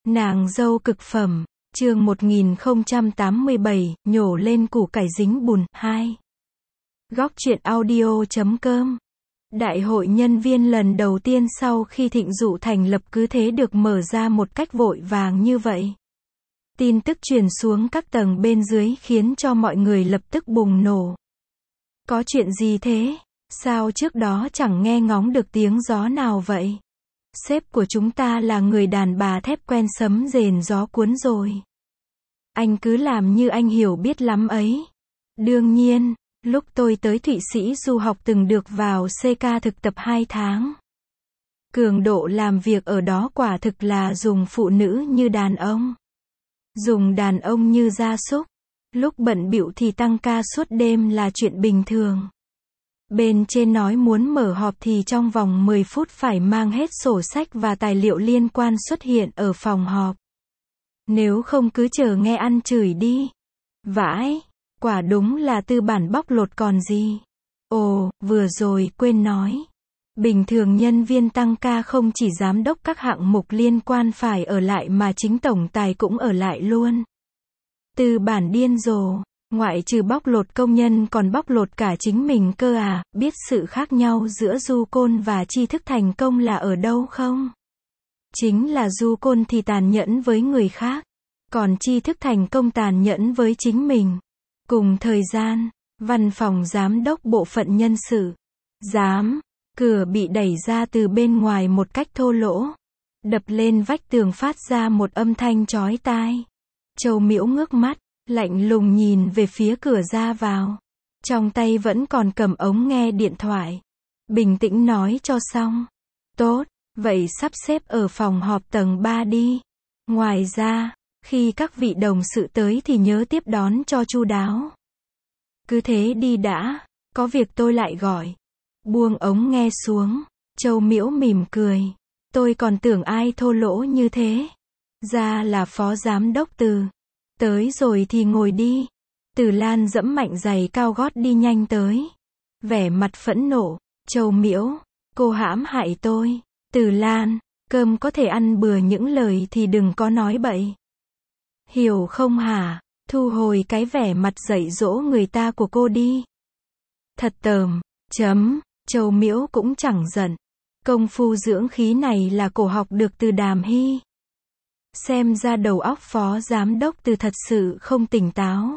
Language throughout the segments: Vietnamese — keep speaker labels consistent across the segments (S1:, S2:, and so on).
S1: Nàng dâu cực phẩm, chương 1087, nhổ lên củ cải dính bùn, 2. Góc truyện audio.com. Đại hội nhân viên lần đầu tiên sau khi Thịnh Dụ thành lập cứ thế được mở ra một cách vội vàng như vậy. Tin tức truyền xuống các tầng bên dưới khiến cho mọi người lập tức bùng nổ. Có chuyện gì thế? Sao trước đó chẳng nghe ngóng được tiếng gió nào vậy? Sếp của chúng ta là người đàn bà thép quen sấm rền gió cuốn rồi. Anh cứ làm như anh hiểu biết lắm ấy. Đương nhiên, lúc tôi tới Thụy Sĩ du học từng được vào CK thực tập 2 tháng. Cường độ làm việc ở đó quả thực là dùng phụ nữ như đàn ông. Dùng đàn ông như gia súc. Lúc bận bịu thì tăng ca suốt đêm là chuyện bình thường. Bên trên nói muốn mở họp thì trong vòng 10 phút phải mang hết sổ sách và tài liệu liên quan xuất hiện ở phòng họp. Nếu không cứ chờ nghe ăn chửi đi. Vãi, quả đúng là tư bản bóc lột còn gì. Ồ, vừa rồi quên nói. Bình thường nhân viên tăng ca không chỉ giám đốc các hạng mục liên quan phải ở lại mà chính tổng tài cũng ở lại luôn. Tư bản điên rồ. Ngoại trừ bóc lột công nhân còn bóc lột cả chính mình cơ à, biết sự khác nhau giữa du côn và tri thức thành công là ở đâu không? Chính là du côn thì tàn nhẫn với người khác, còn tri thức thành công tàn nhẫn với chính mình. Cùng thời gian, văn phòng giám đốc bộ phận nhân sự, cửa bị đẩy ra từ bên ngoài một cách thô lỗ, đập lên vách tường phát ra một âm thanh chói tai. Châu Miễu ngước mắt, lạnh lùng nhìn về phía cửa ra vào. Trong tay vẫn còn cầm ống nghe điện thoại. Bình tĩnh nói cho xong. Tốt, vậy sắp xếp ở phòng họp tầng 3 đi. Ngoài ra, khi các vị đồng sự tới thì nhớ tiếp đón cho chu đáo. Cứ thế đi đã, có việc tôi lại gọi. Buông ống nghe xuống, Châu Miễu mỉm cười. Tôi còn tưởng ai thô lỗ như thế. Ra là phó giám đốc Từ. Tới rồi thì ngồi đi. Từ Lan dẫm mạnh giày cao gót đi nhanh tới. Vẻ mặt phẫn nộ. Châu Miễu, cô hãm hại tôi. Từ Lan, cơm có thể ăn bừa, những lời thì đừng có nói bậy. Hiểu không hả? Thu hồi cái vẻ mặt dạy dỗ người ta của cô đi. Thật tởm. Châu Miễu cũng chẳng giận. Công phu dưỡng khí này là cổ học được từ Đàm Hy. Xem ra đầu óc phó giám đốc Từ thật sự không tỉnh táo.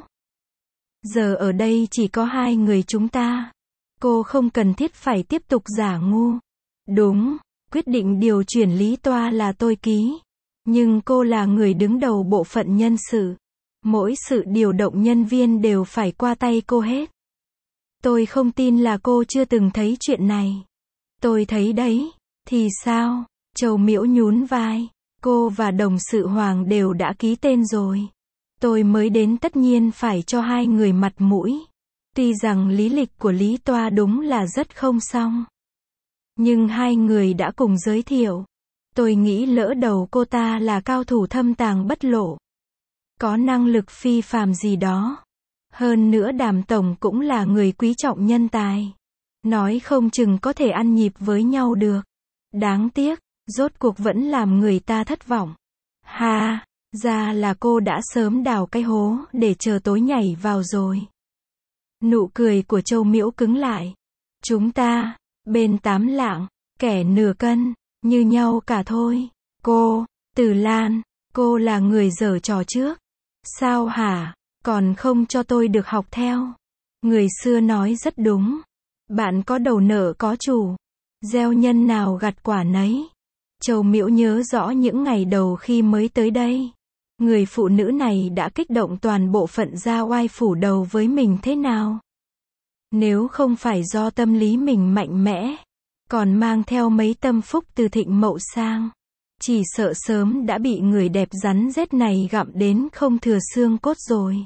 S1: Giờ ở đây chỉ có 2 người chúng ta. Cô không cần thiết phải tiếp tục giả ngu. Đúng, quyết định điều chuyển Lý Toa là tôi ký. Nhưng cô là người đứng đầu bộ phận nhân sự. Mỗi sự điều động nhân viên đều phải qua tay cô hết. Tôi không tin là cô chưa từng thấy chuyện này. Tôi thấy đấy. Thì sao? Châu Miễu nhún vai. Cô và đồng sự Hoàng đều đã ký tên rồi. Tôi mới đến tất nhiên phải cho 2 người mặt mũi. Tuy rằng lý lịch của Lý Toa đúng là rất không xong. Nhưng 2 người đã cùng giới thiệu. Tôi nghĩ lỡ đầu cô ta là cao thủ thâm tàng bất lộ. Có năng lực phi phàm gì đó. Hơn nữa Đàm tổng cũng là người quý trọng nhân tài. Nói không chừng có thể ăn nhịp với nhau được. Đáng tiếc. Rốt cuộc vẫn làm người ta thất vọng. Ha, ra là cô đã sớm đào cái hố để chờ tối nhảy vào rồi. Nụ cười của Châu Miễu cứng lại. Chúng ta, bên 8 lạng, kẻ nửa cân, như nhau cả thôi. Cô, Từ Lan, cô là người giở trò trước. Sao hả, còn không cho tôi được học theo. Người xưa nói rất đúng. Bạn có đầu nợ có chủ. Gieo nhân nào gặt quả nấy. Châu Miễu nhớ rõ những ngày đầu khi mới tới đây. Người phụ nữ này đã kích động toàn bộ phận ra oai phủ đầu với mình thế nào. Nếu không phải do tâm lý mình mạnh mẽ, còn mang theo mấy tâm phúc từ Thịnh Mậu sang, chỉ sợ sớm đã bị người đẹp rắn rết này gặm đến không thừa xương cốt rồi.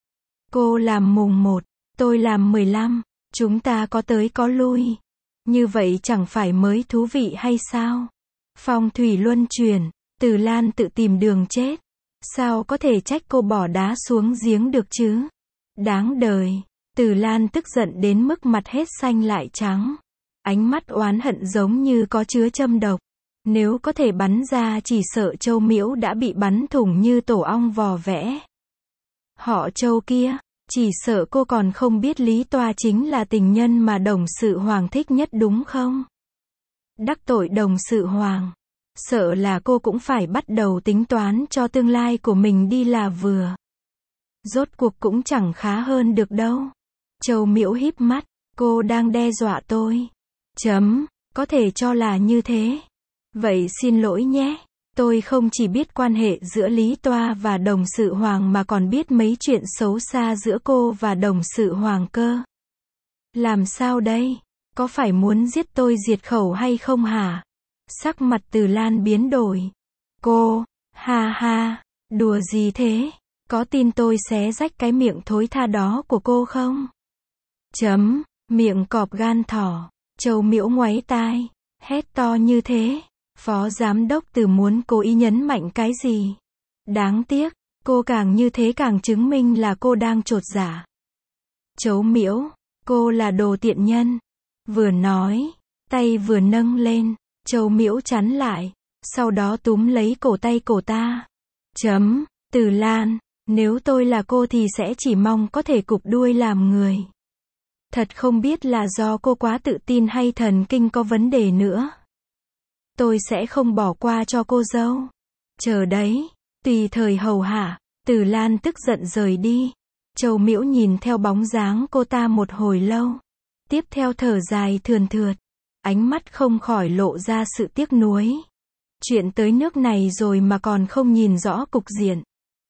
S1: Cô làm mùng 1, tôi làm 15, chúng ta có tới có lui. Như vậy chẳng phải mới thú vị hay sao? Phong thủy luân chuyển, Từ Lan tự tìm đường chết. Sao có thể trách cô bỏ đá xuống giếng được chứ? Đáng đời. Từ Lan tức giận đến mức mặt hết xanh lại trắng. Ánh mắt oán hận giống như có chứa châm độc. Nếu có thể bắn ra chỉ sợ Châu Miễu đã bị bắn thủng như tổ ong vò vẽ. Họ Châu kia, chỉ sợ cô còn không biết Lý Toa chính là tình nhân mà Đồng Sự Hoàng thích nhất đúng không? Đắc tội Đồng Sự Hoàng, sợ là cô cũng phải bắt đầu tính toán cho tương lai của mình đi là vừa. Rốt cuộc cũng chẳng khá hơn được đâu. Châu Miễu híp mắt, cô đang đe dọa tôi. Có thể cho là như thế. Vậy xin lỗi nhé. Tôi không chỉ biết quan hệ giữa Lý Toa và Đồng Sự Hoàng mà còn biết mấy chuyện xấu xa giữa cô và Đồng Sự Hoàng cơ. Làm sao đây? Có phải muốn giết tôi diệt khẩu hay không hả? Sắc mặt Từ Lan biến đổi. Cô, ha ha, đùa gì thế? Có tin tôi xé rách cái miệng thối tha đó của cô không? Miệng cọp gan thỏ. Châu Miễu ngoáy tai, hét to như thế. Phó giám đốc Từ muốn cố ý nhấn mạnh cái gì? Đáng tiếc, cô càng như thế càng chứng minh là cô đang chột dạ. Châu Miễu, cô là đồ tiện nhân. Vừa nói, tay vừa nâng lên, Châu Miễu chắn lại, sau đó túm lấy cổ tay cô ta. Từ Lan, nếu tôi là cô thì sẽ chỉ mong có thể cụp đuôi làm người. Thật không biết là do cô quá tự tin hay thần kinh có vấn đề nữa. Tôi sẽ không bỏ qua cho cô dâu. Chờ đấy, tùy thời hầu hạ. Từ Lan tức giận rời đi. Châu Miễu nhìn theo bóng dáng cô ta một hồi lâu. Tiếp theo thở dài thườn thượt. Ánh mắt không khỏi lộ ra sự tiếc nuối. Chuyện tới nước này rồi mà còn không nhìn rõ cục diện.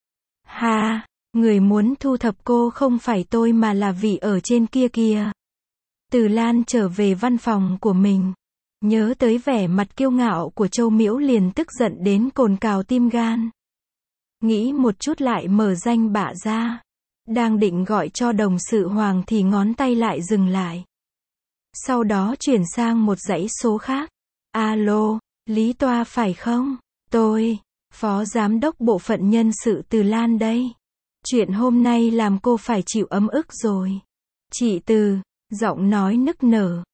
S1: Ha, người muốn thu thập cô không phải tôi mà là vị ở trên kia kìa. Từ Lan trở về văn phòng của mình. Nhớ tới vẻ mặt kiêu ngạo của Châu Miễu liền tức giận đến cồn cào tim gan. Nghĩ một chút lại mở danh bạ ra. Đang định gọi cho Đồng Sự Hoàng thì ngón tay lại dừng lại. Sau đó chuyển sang một dãy số khác. Alo, Lý Toa phải không? Tôi, Phó Giám đốc Bộ phận Nhân sự Từ Lan đây. Chuyện hôm nay làm cô phải chịu ấm ức rồi. Chị Từ, giọng nói nức nở.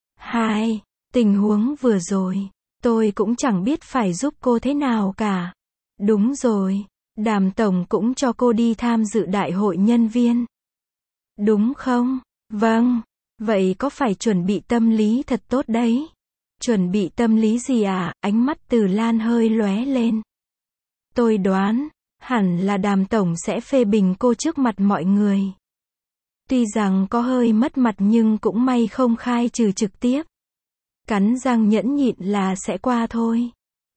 S1: Tình huống vừa rồi, tôi cũng chẳng biết phải giúp cô thế nào cả. Đúng rồi, Đàm Tổng cũng cho cô đi tham dự đại hội nhân viên. Đúng không? Vâng, vậy có phải chuẩn bị tâm lý thật tốt đấy. Chuẩn bị tâm lý gì à? Ánh mắt Từ Lan hơi lóe lên. Tôi đoán, hẳn là Đàm Tổng sẽ phê bình cô trước mặt mọi người. Tuy rằng có hơi mất mặt nhưng cũng may không khai trừ trực tiếp. Cắn răng nhẫn nhịn là sẽ qua thôi.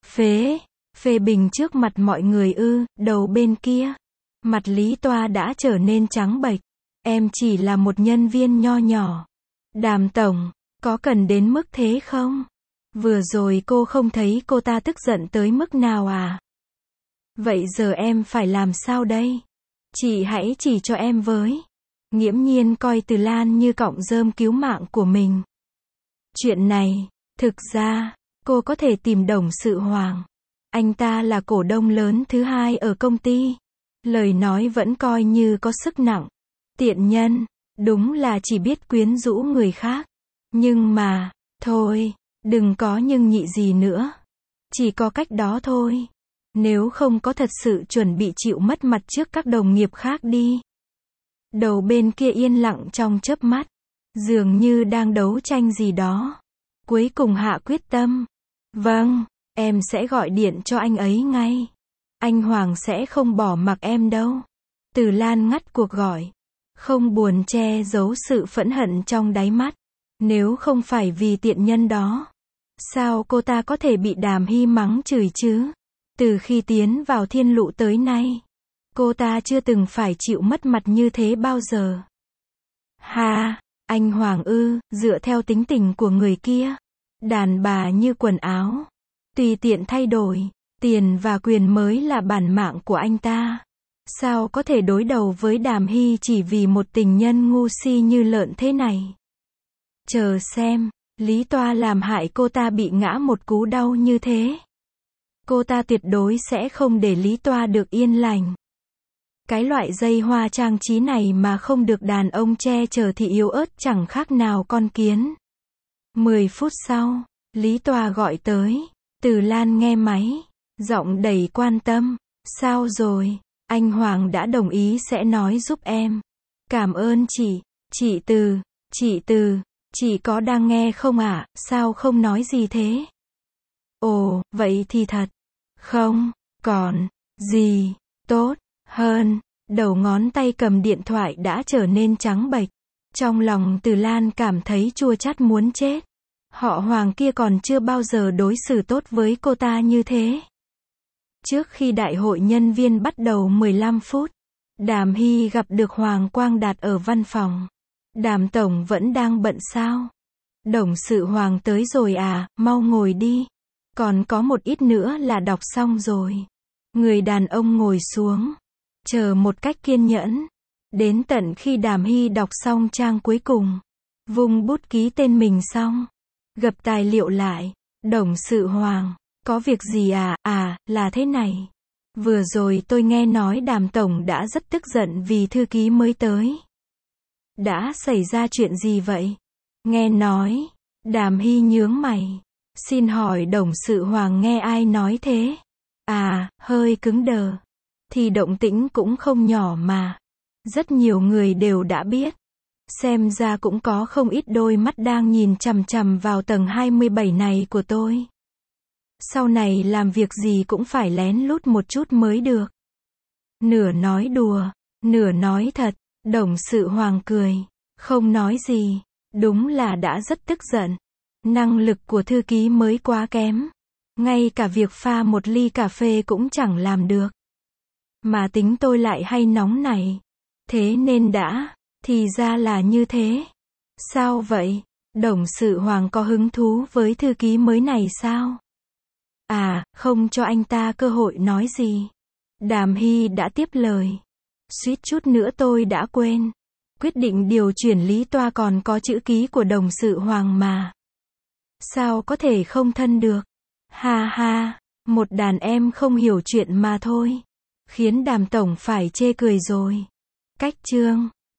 S1: Phê bình trước mặt mọi người ư? Đầu bên kia, mặt Lý Toa đã trở nên trắng bệch. Em chỉ là một nhân viên nho nhỏ. Đàm Tổng, có cần đến mức thế không? Vừa rồi cô không thấy cô ta tức giận tới mức nào à? Vậy giờ em phải làm sao đây? Chị hãy chỉ cho em với. Nghiễm nhiên coi Từ Lan như cọng rơm cứu mạng của mình. Chuyện này, thực ra, cô có thể tìm Đồng Sự Hoàng. Anh ta là cổ đông lớn thứ hai ở công ty. Lời nói vẫn coi như có sức nặng. Tiện nhân, đúng là chỉ biết quyến rũ người khác. Nhưng mà, thôi, đừng có nhưng nhị gì nữa. Chỉ có cách đó thôi. Nếu không có thật sự chuẩn bị chịu mất mặt trước các đồng nghiệp khác đi. Đầu bên kia yên lặng trong chớp mắt. Dường như đang đấu tranh gì đó. Cuối cùng hạ quyết tâm. Vâng, em sẽ gọi điện cho anh ấy ngay. Anh Hoàng sẽ không bỏ mặc em đâu. Từ Lan ngắt cuộc gọi. Không buồn che giấu sự phẫn hận trong đáy mắt. Nếu không phải vì tiện nhân đó, sao cô ta có thể bị Đàm Hy mắng chửi chứ? Từ khi tiến vào Thiên Lụ tới nay, cô ta chưa từng phải chịu mất mặt như thế bao giờ. Anh Hoàng ư? Dựa theo tính tình của người kia, đàn bà như quần áo, tùy tiện thay đổi, tiền và quyền mới là bản mạng của anh ta. Sao có thể đối đầu với Đàm Hy chỉ vì một tình nhân ngu si như lợn thế này? Chờ xem, Lý Toa làm hại cô ta bị ngã một cú đau như thế. Cô ta tuyệt đối sẽ không để Lý Toa được yên lành. Cái loại dây hoa trang trí này mà không được đàn ông che chở thì yếu ớt chẳng khác nào con kiến. 10 phút sau, Lý Toa gọi tới. Từ Lan nghe máy, giọng đầy quan tâm. Sao rồi? Anh Hoàng đã đồng ý sẽ nói giúp em. Cảm ơn chị. Chị Từ, chị có đang nghe không ạ? Sao không nói gì thế? Ồ, vậy thì thật. Không, còn gì tốt hơn. Đầu ngón tay cầm điện thoại đã trở nên trắng bệch. Trong lòng Từ Lan cảm thấy chua chát muốn chết. Họ Hoàng kia còn chưa bao giờ đối xử tốt với cô ta như thế. Trước khi đại hội nhân viên bắt đầu 15 phút, Đàm Hy gặp được Hoàng Quang Đạt ở văn phòng. Đàm tổng vẫn đang bận sao? Đồng sự Hoàng tới rồi à, mau ngồi đi. Còn có một ít nữa là đọc xong rồi. Người đàn ông ngồi xuống, chờ một cách kiên nhẫn. Đến tận khi Đàm Hy đọc xong trang cuối cùng, vung bút ký tên mình xong, gập tài liệu lại. Đồng sự Hoàng, có việc gì à? À, là thế này. Vừa rồi tôi nghe nói Đàm tổng đã rất tức giận vì thư ký mới tới. Đã xảy ra chuyện gì vậy? Nghe nói, Đàm Hy nhướng mày. Xin hỏi đồng sự Hoàng nghe ai nói thế? À, hơi cứng đờ. Thì động tĩnh cũng không nhỏ mà. Rất nhiều người đều đã biết. Xem ra cũng có không ít đôi mắt đang nhìn chằm chằm vào tầng 27 này của tôi. Sau này làm việc gì cũng phải lén lút một chút mới được. Nửa nói đùa, nửa nói thật. Đồng sự Hoàng cười, không nói gì. Đúng là đã rất tức giận. Năng lực của thư ký mới quá kém. Ngay cả việc pha một ly cà phê cũng chẳng làm được. Mà tính tôi lại hay nóng này. Thế nên thì ra là như thế. Sao vậy? Đồng sự Hoàng có hứng thú với thư ký mới này sao? À, không cho anh ta cơ hội nói gì. Đàm Hy đã tiếp lời. Suýt chút nữa tôi đã quên. Quyết định điều chuyển lý toa còn có chữ ký của đồng sự Hoàng mà. Sao có thể không thân được? Ha ha, một đàn em không hiểu chuyện mà thôi. Khiến Đàm tổng phải chê cười rồi. Cách chương